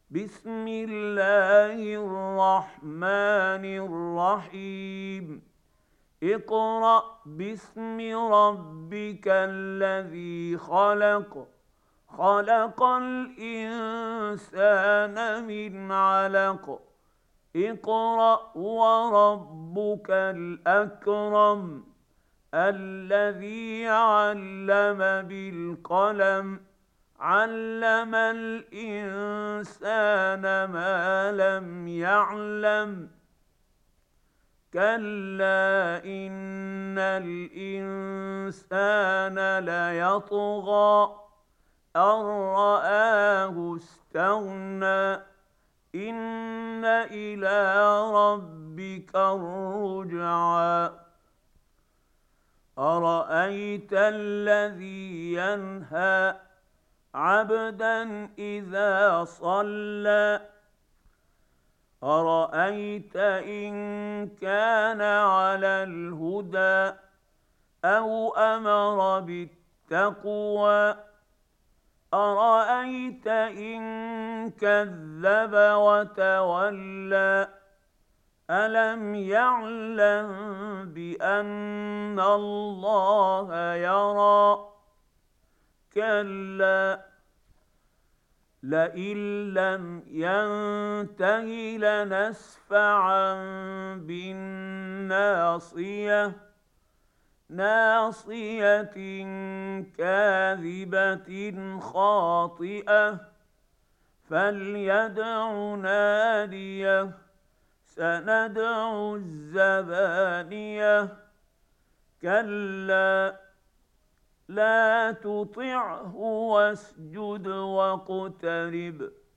بسم الله الرحمن الرحيم. اقرأ باسم ربك الذي خلق. خلق الإنسان من علق. اقرأ وربك الأكرم الذي علم بالقلم علم الإنسان ما لم يعلم. كلا إن الإنسان ليطغى أن رآه استغنى. إن إلى ربك الرجعى. أرأيت الذي ينهى عبدا إذا صلى. أرأيت إن كان على الهدى أو أمر بالتقوى. أرأيت إن كذب وتولى. ألم يعلم بأن الله يرى. كلا لئن لم ينته لنسفعا بالناصية. ناصية كاذبة خاطئة. فليدع ناديه. سندع الزبانية. كلا لا تطعه واسجد واقترب.